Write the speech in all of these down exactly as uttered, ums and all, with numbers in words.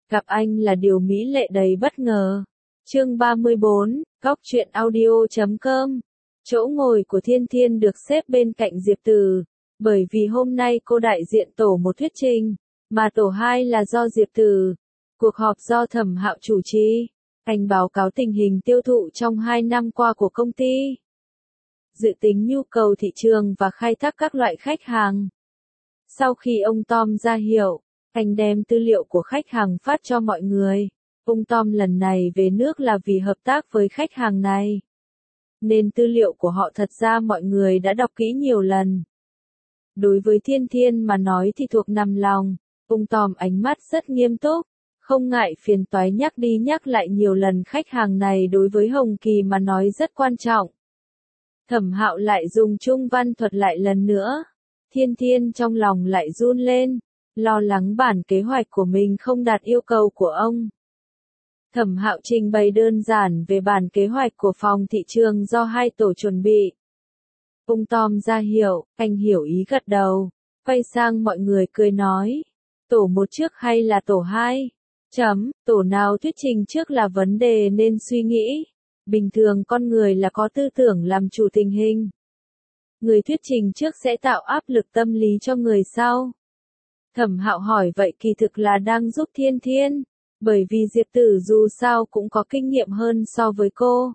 Gặp anh là điều mỹ lệ đầy bất ngờ. Chương ba mươi bốn, góc truyện audio chấm com. Chỗ ngồi của Thiên Thiên được xếp bên cạnh Diệp Từ, bởi vì hôm nay cô đại diện tổ một thuyết trình, mà tổ hai là do Diệp Từ. Cuộc họp do Thẩm Hạo chủ trì, anh báo cáo tình hình tiêu thụ trong hai năm qua của công ty, dự tính nhu cầu thị trường và khai thác các loại khách hàng. Sau khi ông Tom ra hiệu, anh đem tư liệu của khách hàng phát cho mọi người. Ông Tom lần này về nước là vì hợp tác với khách hàng này, nên tư liệu của họ thật ra mọi người đã đọc kỹ nhiều lần. Đối với Thiên Thiên mà nói thì thuộc nằm lòng, ông Tom ánh mắt rất nghiêm túc, không ngại phiền toái nhắc đi nhắc lại nhiều lần khách hàng này đối với Hồng Kỳ mà nói rất quan trọng. Thẩm Hạo lại dùng trung văn thuật lại lần nữa. Thiên Thiên trong lòng lại run lên, lo lắng bản kế hoạch của mình không đạt yêu cầu của ông. Thẩm Hạo trình bày đơn giản về bản kế hoạch của phòng thị trường do hai tổ chuẩn bị. Ông Tom ra hiệu, anh hiểu ý gật đầu, quay sang mọi người cười nói, tổ một trước hay là tổ hai? Chấm, tổ nào thuyết trình trước là vấn đề nên suy nghĩ. Bình thường con người là có tư tưởng làm chủ tình hình. Người thuyết trình trước sẽ tạo áp lực tâm lý cho người sau. Thẩm Hạo hỏi vậy kỳ thực là đang giúp Thiên Thiên, bởi vì Diệp Tử dù sao cũng có kinh nghiệm hơn so với cô.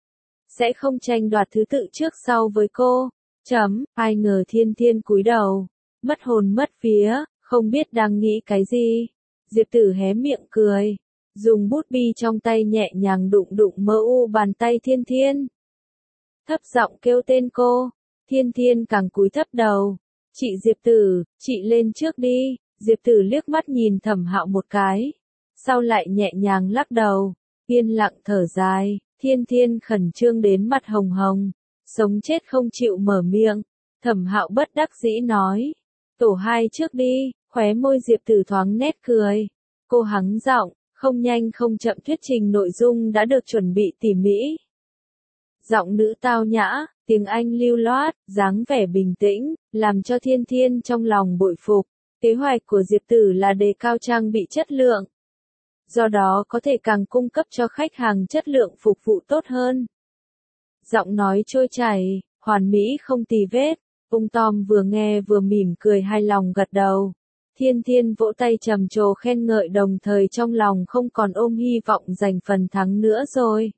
Sẽ không tranh đoạt thứ tự trước sau với cô. Chấm, ai ngờ Thiên Thiên cúi đầu, mất hồn mất vía, không biết đang nghĩ cái gì. Diệp Tử hé miệng cười, dùng bút bi trong tay nhẹ nhàng đụng đụng mơ u bàn tay Thiên Thiên. Thấp giọng kêu tên cô, Thiên Thiên càng cúi thấp đầu. Chị Diệp Tử, chị lên trước đi. Diệp Tử liếc mắt nhìn Thẩm Hạo một cái, sau lại nhẹ nhàng lắc đầu, yên lặng thở dài. Thiên Thiên khẩn trương đến mặt hồng hồng, sống chết không chịu mở miệng. Thẩm Hạo bất đắc dĩ nói, tổ hai trước đi. Khóe môi Diệp Tử thoáng nét cười. Cô hắng giọng, không nhanh không chậm thuyết trình nội dung đã được chuẩn bị tỉ mỉ. Giọng nữ tao nhã, tiếng Anh lưu loát, dáng vẻ bình tĩnh, làm cho Thiên Thiên trong lòng bội phục. Kế hoạch của Diệp Tử là đề cao trang bị chất lượng, do đó có thể càng cung cấp cho khách hàng chất lượng phục vụ tốt hơn. Giọng nói trôi chảy, hoàn mỹ không tì vết. Ông Tom vừa nghe vừa mỉm cười hài lòng gật đầu. Thiên Thiên vỗ tay trầm trồ khen ngợi đồng thời trong lòng không còn ôm hy vọng giành phần thắng nữa rồi.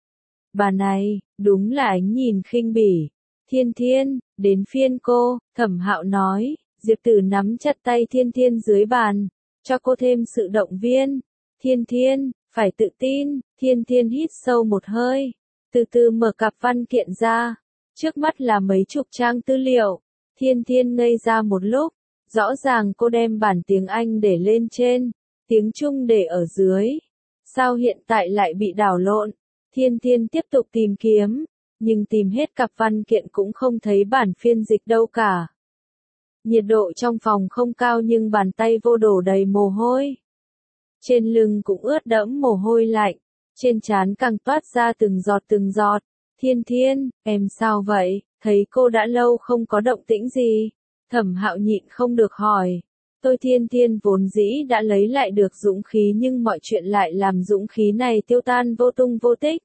Bà này, đúng là ánh nhìn khinh bỉ. Thiên Thiên, đến phiên cô, Thẩm Hạo nói. Diệp Tử nắm chặt tay Thiên Thiên dưới bàn, cho cô thêm sự động viên. Thiên Thiên, phải tự tin. Thiên Thiên hít sâu một hơi, từ từ mở cặp văn kiện ra. Trước mắt là mấy chục trang tư liệu. Thiên Thiên ngây ra một lúc, rõ ràng cô đem bản tiếng Anh để lên trên, tiếng Trung để ở dưới. Sao hiện tại lại bị đảo lộn? Thiên Thiên tiếp tục tìm kiếm, nhưng tìm hết cặp văn kiện cũng không thấy bản phiên dịch đâu cả. Nhiệt độ trong phòng không cao nhưng bàn tay vô đổ đầy mồ hôi. Trên lưng cũng ướt đẫm mồ hôi lạnh, trên trán càng toát ra từng giọt từng giọt. Thiên Thiên, em sao vậy? Thấy cô đã lâu không có động tĩnh gì. Thẩm Hạo nhịn không được hỏi. Tôi Thiên Thiên vốn dĩ đã lấy lại được dũng khí nhưng mọi chuyện lại làm dũng khí này tiêu tan vô tung vô tích.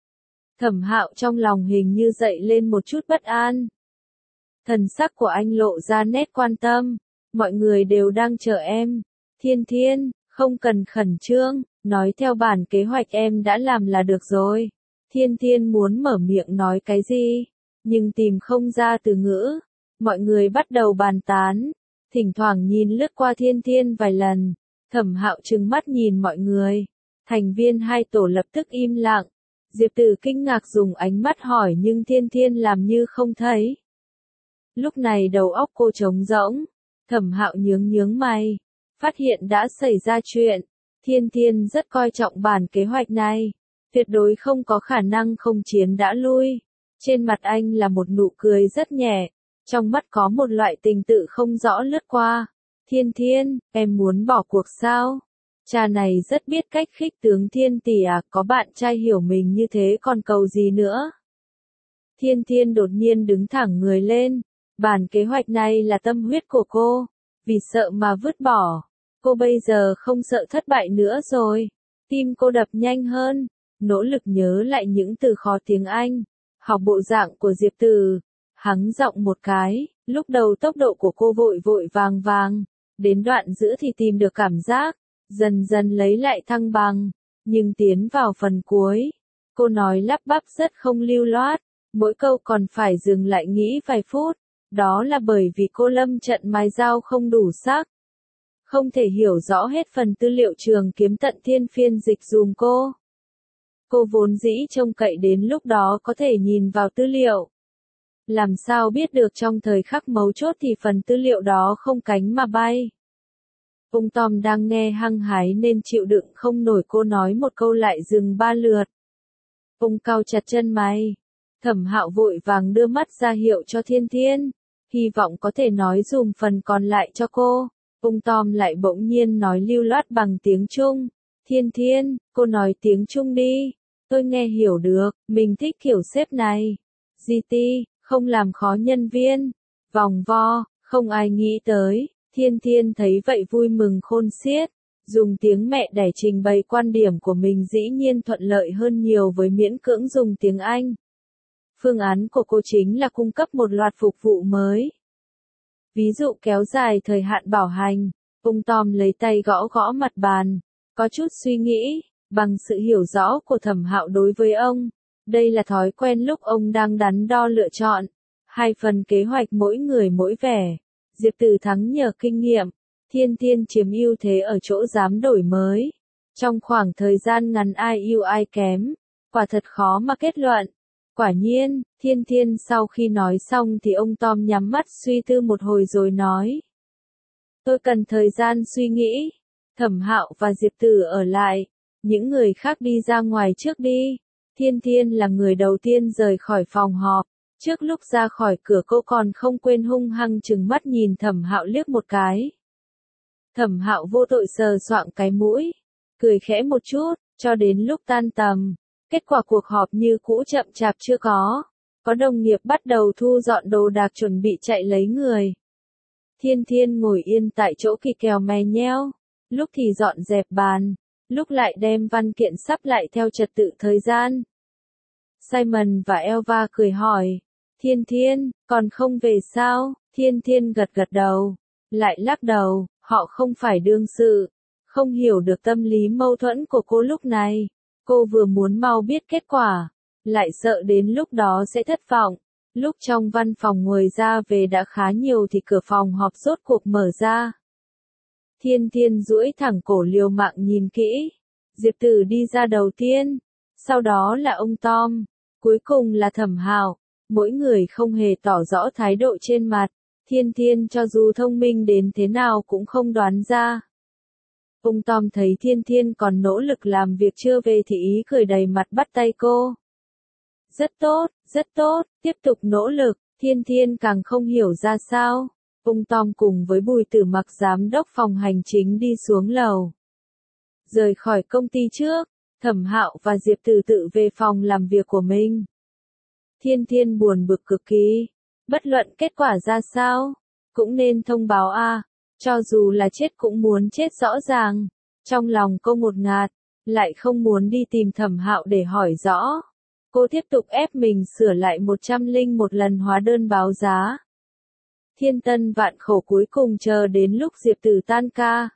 Thẩm Hạo trong lòng hình như dậy lên một chút bất an. Thần sắc của anh lộ ra nét quan tâm. Mọi người đều đang chờ em. Thiên Thiên, không cần khẩn trương, nói theo bản kế hoạch em đã làm là được rồi. Thiên Thiên muốn mở miệng nói cái gì, nhưng tìm không ra từ ngữ. Mọi người bắt đầu bàn tán, thỉnh thoảng nhìn lướt qua Thiên Thiên vài lần. Thẩm Hạo trừng mắt nhìn mọi người. Thành viên hai tổ lập tức im lặng. Diệp Tử kinh ngạc dùng ánh mắt hỏi nhưng Thiên Thiên làm như không thấy. Lúc này đầu óc cô trống rỗng. Thẩm Hạo nhướng nhướng mày, phát hiện đã xảy ra chuyện. Thiên Thiên rất coi trọng bản kế hoạch này, tuyệt đối không có khả năng không chiến đã lui. Trên mặt anh là một nụ cười rất nhẹ, trong mắt có một loại tình tự không rõ lướt qua. Thiên Thiên, em muốn bỏ cuộc sao? Cha này rất biết cách khích tướng Thiên tỷ à, có bạn trai hiểu mình như thế còn cầu gì nữa? Thiên Thiên đột nhiên đứng thẳng người lên. Bản kế hoạch này là tâm huyết của cô, vì sợ mà vứt bỏ. Cô bây giờ không sợ thất bại nữa rồi. Tim cô đập nhanh hơn, nỗ lực nhớ lại những từ khó tiếng Anh, học bộ dạng của Diệp Từ, hắng giọng một cái, lúc đầu tốc độ của cô vội vội vàng vàng, đến đoạn giữa thì tìm được cảm giác, dần dần lấy lại thăng bằng, nhưng tiến vào phần cuối, cô nói lắp bắp rất không lưu loát, mỗi câu còn phải dừng lại nghĩ vài phút, đó là bởi vì cô lâm trận mài dao không đủ sắc. Không thể hiểu rõ hết phần tư liệu Trường Kiếm Tận Thiên phiên dịch dùm cô. Cô vốn dĩ trông cậy đến lúc đó có thể nhìn vào tư liệu. Làm sao biết được trong thời khắc mấu chốt thì phần tư liệu đó không cánh mà bay. Ông Tom đang nghe hăng hái nên chịu đựng không nổi cô nói một câu lại dừng ba lượt. Ông cau chặt chân mày. Thẩm Hạo vội vàng đưa mắt ra hiệu cho Thiên Thiên, hy vọng có thể nói dùm phần còn lại cho cô. Ông Tom lại bỗng nhiên nói lưu loát bằng tiếng Trung. Thiên Thiên, cô nói tiếng Trung đi. Tôi nghe hiểu được, mình thích kiểu sếp này. giê tê, không làm khó nhân viên. Vòng vo, không ai nghĩ tới. Thiên Thiên thấy vậy vui mừng khôn xiết. Dùng tiếng mẹ đẻ trình bày quan điểm của mình dĩ nhiên thuận lợi hơn nhiều với miễn cưỡng dùng tiếng Anh. Phương án của cô chính là cung cấp một loạt phục vụ mới. Ví dụ kéo dài thời hạn bảo hành. Ông Tom lấy tay gõ gõ mặt bàn, có chút suy nghĩ, bằng sự hiểu rõ của Thẩm Hạo đối với ông. Đây là thói quen lúc ông đang đắn đo lựa chọn. Hai phần kế hoạch mỗi người mỗi vẻ. Diệp Từ thắng nhờ kinh nghiệm. Thiên Thiên chiếm ưu thế ở chỗ dám đổi mới. Trong khoảng thời gian ngắn ai ưu ai kém. Quả thật khó mà kết luận. Quả nhiên, Thiên Thiên sau khi nói xong thì ông Tom nhắm mắt suy tư một hồi rồi nói. Tôi cần thời gian suy nghĩ. Thẩm Hạo và Diệp Từ ở lại. Những người khác đi ra ngoài trước đi. Thiên Thiên là người đầu tiên rời khỏi phòng họp. Trước lúc ra khỏi cửa cô còn không quên hung hăng trừng mắt nhìn Thẩm Hạo liếc một cái. Thẩm Hạo vô tội sờ soạng cái mũi. Cười khẽ một chút, cho đến lúc tan tầm. Kết quả cuộc họp như cũ chậm chạp chưa có. Có đồng nghiệp bắt đầu thu dọn đồ đạc chuẩn bị chạy lấy người. Thiên Thiên ngồi yên tại chỗ kỳ kèo mè nheo. Lúc thì dọn dẹp bàn. Lúc lại đem văn kiện sắp lại theo trật tự thời gian. Simon và Eva cười hỏi. Thiên Thiên, còn không về sao? Thiên Thiên gật gật đầu. Lại lắc đầu, họ không phải đương sự. Không hiểu được tâm lý mâu thuẫn của cô lúc này. Cô vừa muốn mau biết kết quả. Lại sợ đến lúc đó sẽ thất vọng. Lúc trong văn phòng ngồi ra về đã khá nhiều thì cửa phòng họp rốt cuộc mở ra. Thiên Thiên duỗi thẳng cổ liều mạng nhìn kỹ. Diệp Từ đi ra đầu tiên. Sau đó là ông Tom. Cuối cùng là Thẩm Hạo. Mỗi người không hề tỏ rõ thái độ trên mặt. Thiên Thiên cho dù thông minh đến thế nào cũng không đoán ra. Ông Tom thấy Thiên Thiên còn nỗ lực làm việc chưa về thì ý cười đầy mặt bắt tay cô. Rất tốt, rất tốt, tiếp tục nỗ lực. Thiên Thiên càng không hiểu ra sao. Ông Tom cùng với Bùi Tử Mặc giám đốc phòng hành chính đi xuống lầu. Rời khỏi công ty trước, Thẩm Hạo và Diệp Từ tự về phòng làm việc của mình. Thiên Thiên buồn bực cực kỳ. Bất luận kết quả ra sao, cũng nên thông báo a. Cho dù là chết cũng muốn chết rõ ràng. Trong lòng cô ngột ngạt, lại không muốn đi tìm Thẩm Hạo để hỏi rõ. Cô tiếp tục ép mình sửa lại một trăm linh một lần hóa đơn báo giá. Thiên tân vạn khổ cuối cùng chờ đến lúc Diệp Từ tan ca.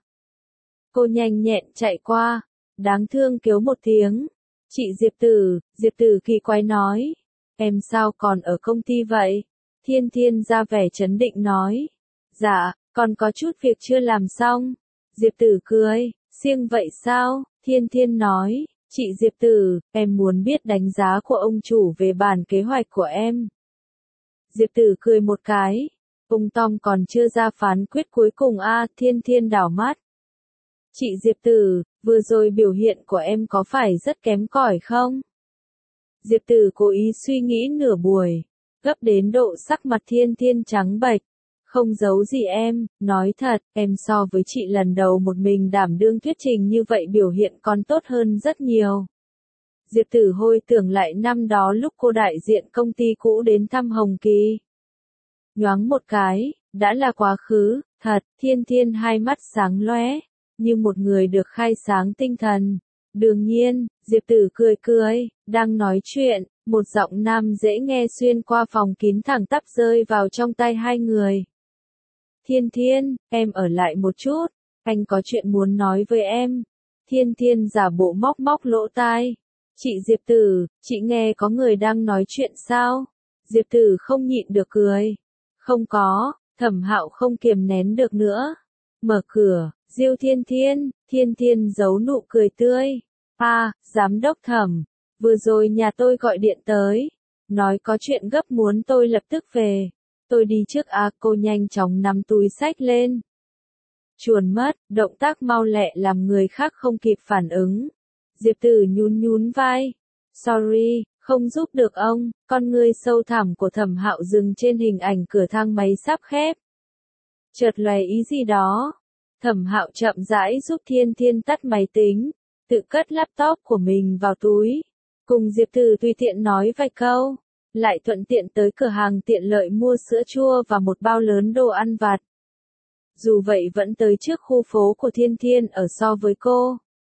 Cô nhanh nhẹn chạy qua, đáng thương kêu một tiếng. Chị Diệp Từ, Diệp Từ kỳ quái nói. Em sao còn ở công ty vậy? Thiên Thiên ra vẻ trấn định nói. Dạ, còn có chút việc chưa làm xong. Diệp Từ cười, siêng vậy sao? Thiên Thiên nói. Chị Diệp Từ, em muốn biết đánh giá của ông chủ về bản kế hoạch của em. Diệp Từ cười một cái. Ông Tom còn chưa ra phán quyết cuối cùng a. À, Thiên Thiên đảo mắt. Chị Diệp Từ, vừa rồi biểu hiện của em có phải rất kém cỏi không? Diệp Từ cố ý suy nghĩ nửa buổi. Gấp đến độ sắc mặt Thiên Thiên trắng bệch. Không giấu gì em, nói thật, em so với chị lần đầu một mình đảm đương thuyết trình như vậy biểu hiện còn tốt hơn rất nhiều. Diệp Tử hồi tưởng lại năm đó lúc cô đại diện công ty cũ đến thăm Hồng Kỳ. Nhoáng một cái, đã là quá khứ, thật, Thiên Thiên hai mắt sáng lóe. như một người được khai sáng tinh thần. Đương nhiên, Diệp Tử cười cười, đang nói chuyện, một giọng nam dễ nghe xuyên qua phòng kín thẳng tắp rơi vào trong tai hai người. Thiên Thiên, em ở lại một chút, anh có chuyện muốn nói với em. Thiên Thiên giả bộ móc móc lỗ tai. Chị Diệp Tử, chị nghe có người đang nói chuyện sao? Diệp Tử không nhịn được cười. Không có, Thẩm Hạo không kiềm nén được nữa. Mở cửa, Diêu Thiên Thiên, Thiên Thiên giấu nụ cười tươi. À, giám đốc Thẩm, vừa rồi nhà tôi gọi điện tới. Nói có chuyện gấp muốn tôi lập tức về. Tôi đi trước à, cô nhanh chóng nắm túi xách lên. Chuồn mất, động tác mau lẹ làm người khác không kịp phản ứng. Diệp Tử nhún nhún vai. Sorry, không giúp được ông. Con ngươi sâu thẳm của Thẩm Hạo dừng trên hình ảnh cửa thang máy sắp khép. Chợt lóe ý gì đó. Thẩm Hạo chậm rãi giúp Thiên Thiên tắt máy tính, tự cất laptop của mình vào túi, cùng Diệp Tử tùy tiện nói vài câu, lại thuận tiện tới cửa hàng tiện lợi mua sữa chua và một bao lớn đồ ăn vặt. Dù vậy vẫn tới trước khu phố của Thiên Thiên ở so với cô.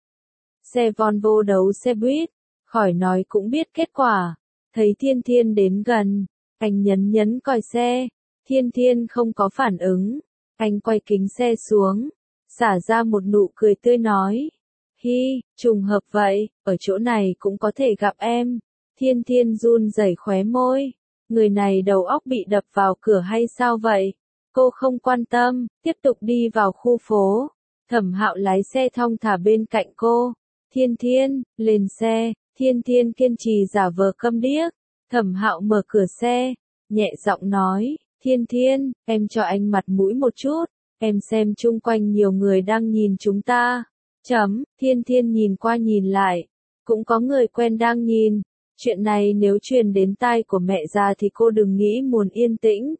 Xe Volvo đấu xe buýt, khỏi nói cũng biết kết quả. Thấy Thiên Thiên đến gần, anh nhấn nhấn còi xe, Thiên Thiên không có phản ứng. Anh quay kính xe xuống, xả ra một nụ cười tươi nói. Hi, trùng hợp vậy, ở chỗ này cũng có thể gặp em. Thiên Thiên run rẩy khóe môi. Người này đầu óc bị đập vào cửa hay sao vậy? Cô không quan tâm, tiếp tục đi vào khu phố. Thẩm Hạo lái xe thong thả bên cạnh cô. Thiên Thiên, lên xe. Thiên Thiên kiên trì giả vờ câm điếc. Thẩm Hạo mở cửa xe, nhẹ giọng nói. Thiên Thiên, em cho anh mặt mũi một chút, em xem chung quanh nhiều người đang nhìn chúng ta. Chấm, Thiên Thiên nhìn qua nhìn lại, cũng có người quen đang nhìn. Chuyện này nếu truyền đến tai của mẹ già thì cô đừng nghĩ muốn yên tĩnh.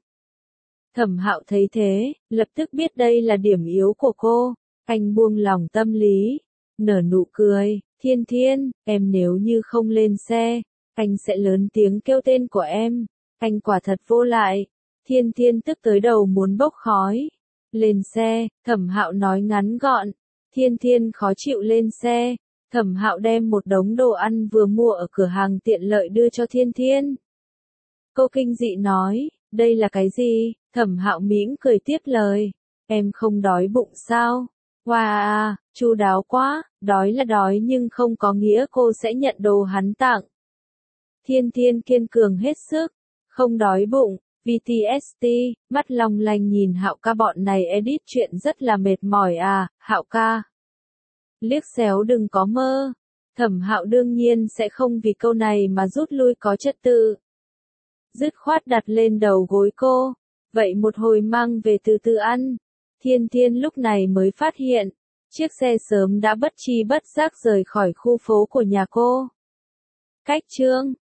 Thẩm Hạo thấy thế, lập tức biết đây là điểm yếu của cô. Anh buông lỏng tâm lý, nở nụ cười. Thiên Thiên, em nếu như không lên xe, anh sẽ lớn tiếng kêu tên của em. Anh quả thật vô lại. Thiên Thiên tức tới đầu muốn bốc khói. Lên xe, Thẩm Hạo nói ngắn gọn. Thiên Thiên khó chịu lên xe. Thẩm Hạo đem một đống đồ ăn vừa mua ở cửa hàng tiện lợi đưa cho Thiên Thiên. Cô kinh dị nói, đây là cái gì? Thẩm Hạo mỉm cười tiếp lời. Em không đói bụng sao? Wow, chu đáo quá, đói là đói nhưng không có nghĩa cô sẽ nhận đồ hắn tặng. Thiên Thiên kiên cường hết sức, không đói bụng. vê tê ét tê, mắt long lanh nhìn Hạo ca bọn này edit chuyện rất là mệt mỏi à, Hạo ca. Liếc xéo đừng có mơ. Thẩm Hạo đương nhiên sẽ không vì câu này mà rút lui có trật tự. Dứt khoát đặt lên đầu gối cô. Vậy một hồi mang về từ từ ăn. Thiên Thiên lúc này mới phát hiện, chiếc xe sớm đã bất chi bất giác rời khỏi khu phố của nhà cô. Cách chương